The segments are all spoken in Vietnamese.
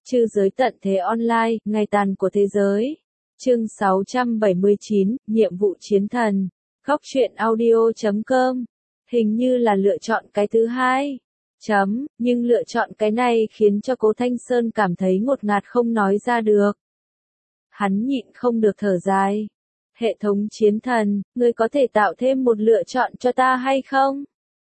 Trư giới tận thế online, ngày tàn của thế giới. Chương 679, nhiệm vụ chiến thần. Góc truyện audio.com. Hình như là lựa chọn cái thứ hai. Nhưng lựa chọn cái này khiến cho Cố Thanh Sơn cảm thấy ngột ngạt không nói ra được. Hắn nhịn không được thở dài. Hệ thống chiến thần, ngươi có thể tạo thêm một lựa chọn cho ta hay không?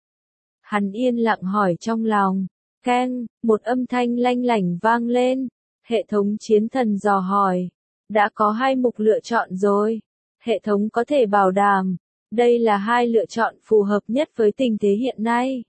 Hắn yên lặng hỏi trong lòng. Keng, một âm thanh lanh lảnh vang lên. Hệ thống chiến thần dò hỏi. Đã có hai mục lựa chọn rồi. Hệ thống có thể bảo đảm. Đây là hai lựa chọn phù hợp nhất với tình thế hiện nay.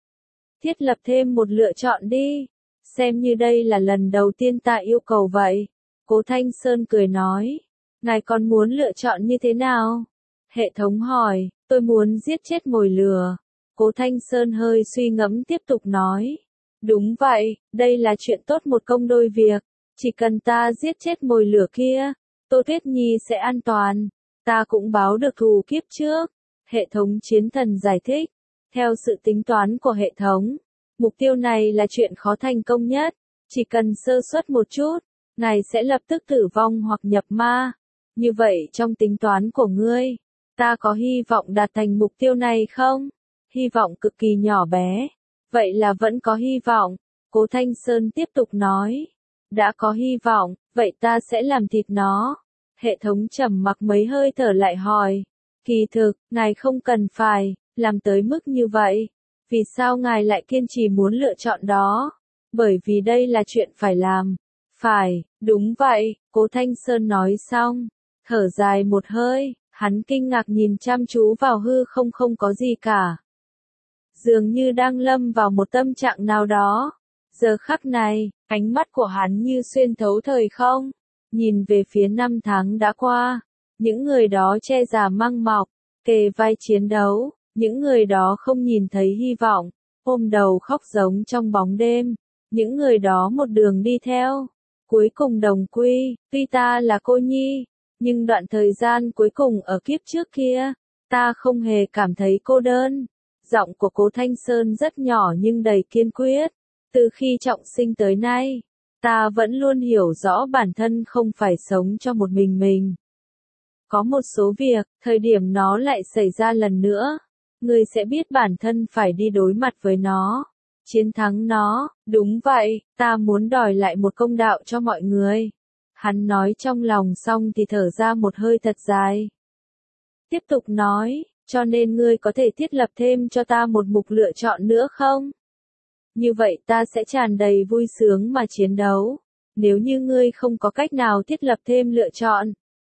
Thiết lập thêm một lựa chọn đi. Xem như đây là lần đầu tiên ta yêu cầu vậy. Cố Thanh Sơn cười nói. Ngài còn muốn lựa chọn như thế nào? Hệ thống hỏi, tôi muốn giết chết mồi lửa. Cố Thanh Sơn hơi suy ngẫm tiếp tục nói. Đúng vậy, đây là chuyện tốt một công đôi việc. Chỉ cần ta giết chết mồi lửa kia, Tô Tuyết Nhi sẽ an toàn. Ta cũng báo được thù kiếp trước. Hệ thống chiến thần giải thích. Theo sự tính toán của hệ thống, mục tiêu này là chuyện khó thành công nhất. Chỉ cần sơ suất một chút, ngài sẽ lập tức tử vong hoặc nhập ma. Như vậy trong tính toán của ngươi, ta có hy vọng đạt thành mục tiêu này không? Hy vọng cực kỳ nhỏ bé. Vậy là vẫn có hy vọng. Cố Thanh Sơn tiếp tục nói. Đã có hy vọng, vậy ta sẽ làm thịt nó. Hệ thống trầm mặc mấy hơi thở lại hỏi. Kỳ thực, ngài không cần phải làm tới mức như vậy. Vì sao ngài lại kiên trì muốn lựa chọn đó? Bởi vì đây là chuyện phải làm. Phải, đúng vậy, Cố Thanh Sơn nói xong. Thở dài một hơi, hắn kinh ngạc nhìn chăm chú vào hư không có gì cả. Dường như đang lâm vào một tâm trạng nào đó. Giờ khắc này, ánh mắt của hắn như xuyên thấu thời không. Nhìn về phía năm tháng đã qua. Những người đó che già mang mọc, kề vai chiến đấu. Những người đó không nhìn thấy hy vọng, ôm đầu khóc giống trong bóng đêm. Những người đó một đường đi theo. Cuối cùng đồng quy, tuy ta là cô nhi. Nhưng đoạn thời gian cuối cùng ở kiếp trước kia, ta không hề cảm thấy cô đơn. Giọng của Cố Thanh Sơn rất nhỏ nhưng đầy kiên quyết. Từ khi trọng sinh tới nay, ta vẫn luôn hiểu rõ bản thân không phải sống cho một mình. Có một số việc, thời điểm nó lại xảy ra lần nữa, ngươi sẽ biết bản thân phải đi đối mặt với nó, chiến thắng nó. Đúng vậy, ta muốn đòi lại một công đạo cho mọi người. Hắn nói trong lòng xong thì thở ra một hơi thật dài. Tiếp tục nói, cho nên ngươi có thể thiết lập thêm cho ta một mục lựa chọn nữa không? Như vậy ta sẽ tràn đầy vui sướng mà chiến đấu. Nếu như ngươi không có cách nào thiết lập thêm lựa chọn,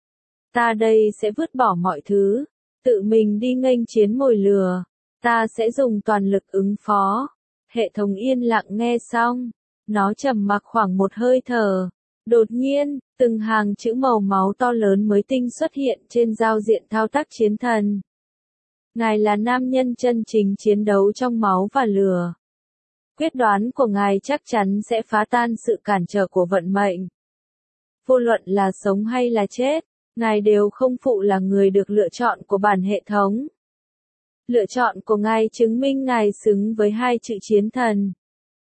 ta đây sẽ vứt bỏ mọi thứ, tự mình đi nghênh chiến mồi lửa. Ta sẽ dùng toàn lực ứng phó. Hệ thống yên lặng nghe xong, nó trầm mặc khoảng một hơi thở. Đột nhiên, từng hàng chữ màu máu to lớn mới tinh xuất hiện trên giao diện thao tác chiến thần. Ngài là nam nhân chân chính chiến đấu trong máu và lửa. Quyết đoán của ngài chắc chắn sẽ phá tan sự cản trở của vận mệnh. Vô luận là sống hay là chết, ngài đều không phụ là người được lựa chọn của bản hệ thống. Lựa chọn của ngài chứng minh ngài xứng với hai chữ chiến thần.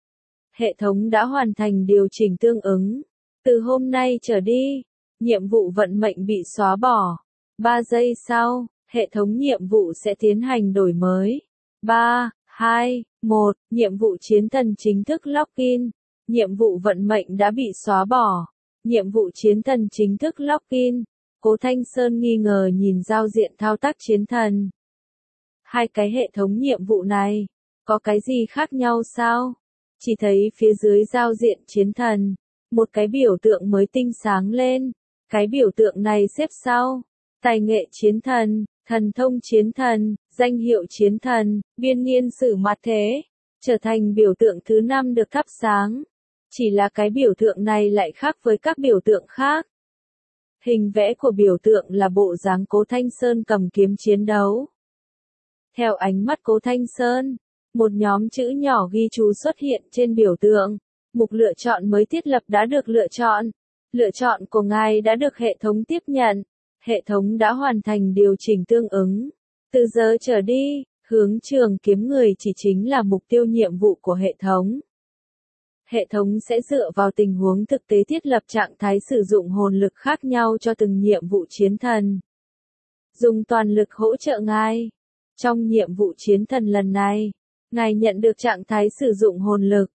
Hệ thống đã hoàn thành điều chỉnh tương ứng. Từ hôm nay trở đi, nhiệm vụ vận mệnh bị xóa bỏ. 3 giây sau, hệ thống nhiệm vụ sẽ tiến hành đổi mới. 3, 2, 1, nhiệm vụ chiến thần chính thức login. Nhiệm vụ vận mệnh đã bị xóa bỏ. Nhiệm vụ chiến thần chính thức login. Cố Thanh Sơn nghi ngờ nhìn giao diện thao tác chiến thần. Hai cái hệ thống nhiệm vụ này, có cái gì khác nhau sao? Chỉ thấy phía dưới giao diện chiến thần, một cái biểu tượng mới tinh sáng lên. Cái biểu tượng này xếp sau: tài nghệ chiến thần, thần thông chiến thần, danh hiệu chiến thần, biên niên sử mặt thế, trở thành biểu tượng thứ 5 được thắp sáng. Chỉ là cái biểu tượng này lại khác với các biểu tượng khác. Hình vẽ của biểu tượng là bộ dáng Cố Thanh Sơn cầm kiếm chiến đấu. Theo ánh mắt Cố Thanh Sơn, một nhóm chữ nhỏ ghi chú xuất hiện trên biểu tượng. Mục lựa chọn mới thiết lập đã được lựa chọn. Lựa chọn của ngài đã được hệ thống tiếp nhận. Hệ thống đã hoàn thành điều chỉnh tương ứng. Từ giờ trở đi, hướng trường kiếm người chỉ chính là mục tiêu nhiệm vụ của hệ thống. Hệ thống sẽ dựa vào tình huống thực tế thiết lập trạng thái sử dụng hồn lực khác nhau cho từng nhiệm vụ chiến thần. Dùng toàn lực hỗ trợ ngài. Trong nhiệm vụ chiến thần lần này, ngài nhận được trạng thái sử dụng hồn lực.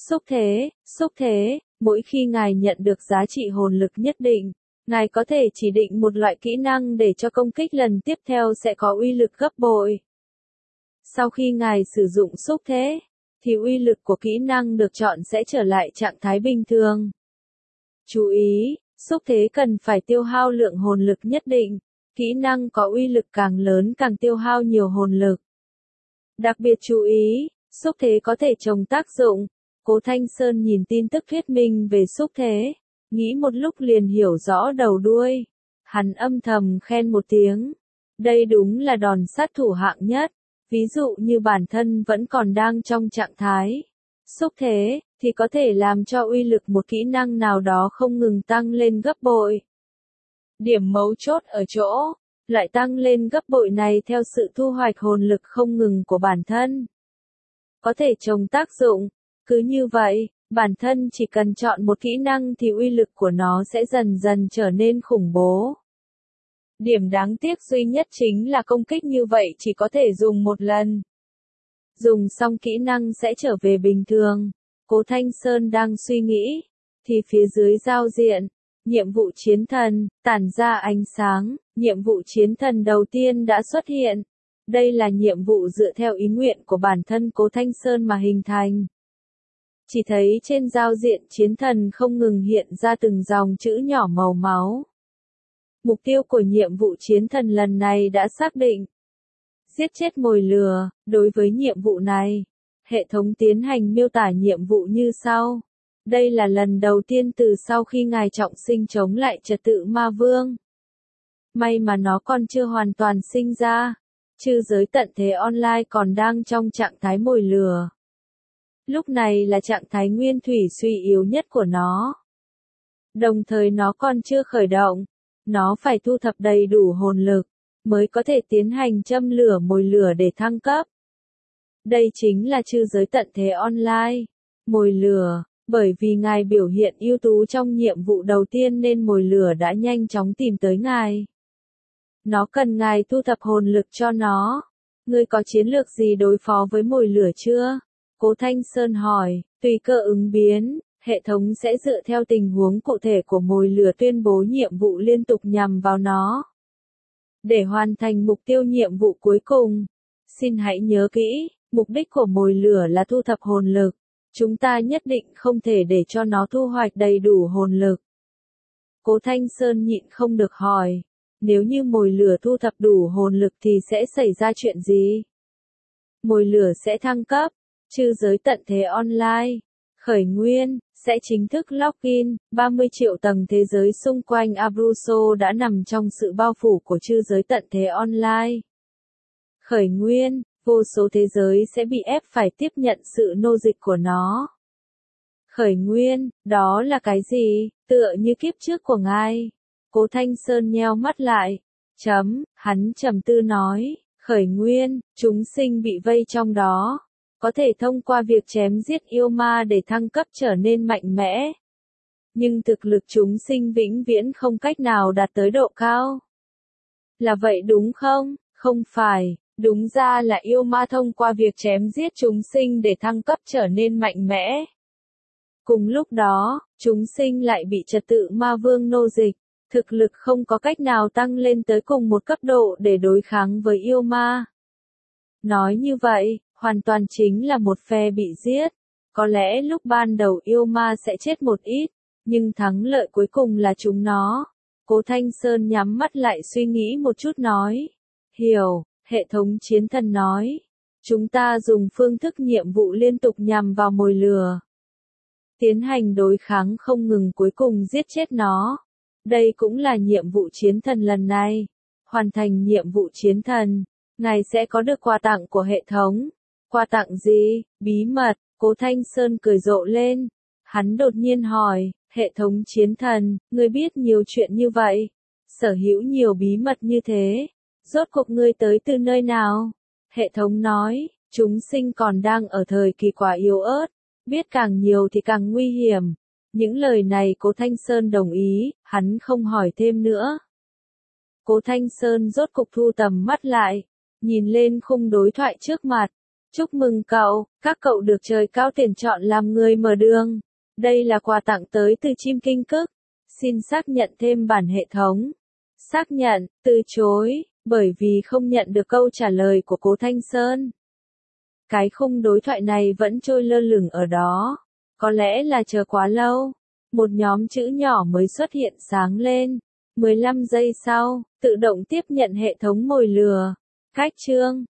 Xúc thế, mỗi khi ngài nhận được giá trị hồn lực nhất định, ngài có thể chỉ định một loại kỹ năng để cho công kích lần tiếp theo sẽ có uy lực gấp bội. Sau khi ngài sử dụng xúc thế, thì uy lực của kỹ năng được chọn sẽ trở lại trạng thái bình thường. Chú ý, xúc thế cần phải tiêu hao lượng hồn lực nhất định, kỹ năng có uy lực càng lớn càng tiêu hao nhiều hồn lực. Đặc biệt chú ý, xúc thế có thể trồng tác dụng. Cố Thanh Sơn nhìn tin tức thuyết minh về xúc thế, nghĩ một lúc liền hiểu rõ đầu đuôi. Hắn âm thầm khen một tiếng. Đây đúng là đòn sát thủ hạng nhất. Ví dụ như bản thân vẫn còn đang trong trạng thái xúc thế, thì có thể làm cho uy lực một kỹ năng nào đó không ngừng tăng lên gấp bội. Điểm mấu chốt ở chỗ, lại tăng lên gấp bội này theo sự thu hoạch hồn lực không ngừng của bản thân. Có thể trồng tác dụng, cứ như vậy, bản thân chỉ cần chọn một kỹ năng thì uy lực của nó sẽ dần dần trở nên khủng bố. Điểm đáng tiếc duy nhất chính là công kích như vậy chỉ có thể dùng một lần. Dùng xong kỹ năng sẽ trở về bình thường. Cố Thanh Sơn đang suy nghĩ, thì phía dưới giao diện, nhiệm vụ chiến thần, tản ra ánh sáng, nhiệm vụ chiến thần đầu tiên đã xuất hiện. Đây là nhiệm vụ dựa theo ý nguyện của bản thân Cố Thanh Sơn mà hình thành. Chỉ thấy trên giao diện chiến thần không ngừng hiện ra từng dòng chữ nhỏ màu máu. Mục tiêu của nhiệm vụ chiến thần lần này đã xác định. Giết chết mồi lừa. Đối với nhiệm vụ này, hệ thống tiến hành miêu tả nhiệm vụ như sau. Đây là lần đầu tiên từ sau khi ngài trọng sinh chống lại trật tự ma vương. May mà nó còn chưa hoàn toàn sinh ra. Chư giới tận thế online còn đang trong trạng thái mồi lừa. Lúc này là trạng thái nguyên thủy suy yếu nhất của nó. Đồng thời nó còn chưa khởi động. Nó phải thu thập đầy đủ hồn lực, mới có thể tiến hành châm lửa mồi lửa để thăng cấp. Đây chính là chư giới tận thế online. Mồi lửa, bởi vì ngài biểu hiện ưu tú trong nhiệm vụ đầu tiên nên mồi lửa đã nhanh chóng tìm tới ngài. Nó cần ngài thu thập hồn lực cho nó. Ngươi có chiến lược gì đối phó với mồi lửa chưa? Cố Thanh Sơn hỏi, tùy cơ ứng biến. Hệ thống sẽ dựa theo tình huống cụ thể của mồi lửa tuyên bố nhiệm vụ liên tục nhằm vào nó. Để hoàn thành mục tiêu nhiệm vụ cuối cùng, xin hãy nhớ kỹ, mục đích của mồi lửa là thu thập hồn lực. Chúng ta nhất định không thể để cho nó thu hoạch đầy đủ hồn lực. Cố Thanh Sơn nhịn không được hỏi, nếu như mồi lửa thu thập đủ hồn lực thì sẽ xảy ra chuyện gì? Mồi lửa sẽ thăng cấp, chư giới tận thế online, khởi nguyên, sẽ chính thức login, 30 triệu tầng thế giới xung quanh Abruzzo đã nằm trong sự bao phủ của chư giới tận thế online. Khởi nguyên, vô số thế giới sẽ bị ép phải tiếp nhận sự nô dịch của nó. Khởi nguyên, đó là cái gì? Tựa như kiếp trước của ngài. Cố Thanh Sơn nheo mắt lại. Hắn trầm tư nói, khởi nguyên, chúng sinh bị vây trong đó. Có thể thông qua việc chém giết yêu ma để thăng cấp trở nên mạnh mẽ. Nhưng thực lực chúng sinh vĩnh viễn không cách nào đạt tới độ cao. Là vậy đúng không? Không phải, đúng ra là yêu ma thông qua việc chém giết chúng sinh để thăng cấp trở nên mạnh mẽ. Cùng lúc đó, chúng sinh lại bị trật tự ma vương nô dịch, thực lực không có cách nào tăng lên tới cùng một cấp độ để đối kháng với yêu ma. Nói như vậy, hoàn toàn chính là một phe bị giết. Có lẽ lúc ban đầu yêu ma sẽ chết một ít, nhưng thắng lợi cuối cùng là chúng nó. Cố Thanh Sơn nhắm mắt lại suy nghĩ một chút nói. Hiểu, hệ thống chiến thần nói. Chúng ta dùng phương thức nhiệm vụ liên tục nhằm vào mồi lửa. Tiến hành đối kháng không ngừng cuối cùng giết chết nó. Đây cũng là nhiệm vụ chiến thần lần này. Hoàn thành nhiệm vụ chiến thần, ngài sẽ có được quà tặng của hệ thống. Quà tặng gì? Bí mật. Cố Thanh Sơn cười rộ lên. Hắn đột nhiên hỏi, hệ thống chiến thần, ngươi biết nhiều chuyện như vậy, sở hữu nhiều bí mật như thế, rốt cuộc ngươi tới từ nơi nào? Hệ thống nói, chúng sinh còn đang ở thời kỳ quá yếu ớt, Biết càng nhiều thì càng nguy hiểm. Những lời này Cố Thanh Sơn đồng ý, hắn không hỏi thêm nữa. Cố Thanh Sơn rốt cục thu tầm mắt lại, nhìn lên khung đối thoại trước mặt. Chúc mừng cậu, các cậu được trời cao tuyển chọn làm người mở đường. Đây là quà tặng tới từ chim kinh cức. Xin xác nhận thêm bản hệ thống. Xác nhận, từ chối, bởi vì không nhận được câu trả lời của Cố Thanh Sơn. Cái khung đối thoại này vẫn trôi lơ lửng ở đó. Có lẽ là chờ quá lâu. Một nhóm chữ nhỏ mới xuất hiện sáng lên. 15 giây sau, tự động tiếp nhận hệ thống mồi lừa. Cách chương.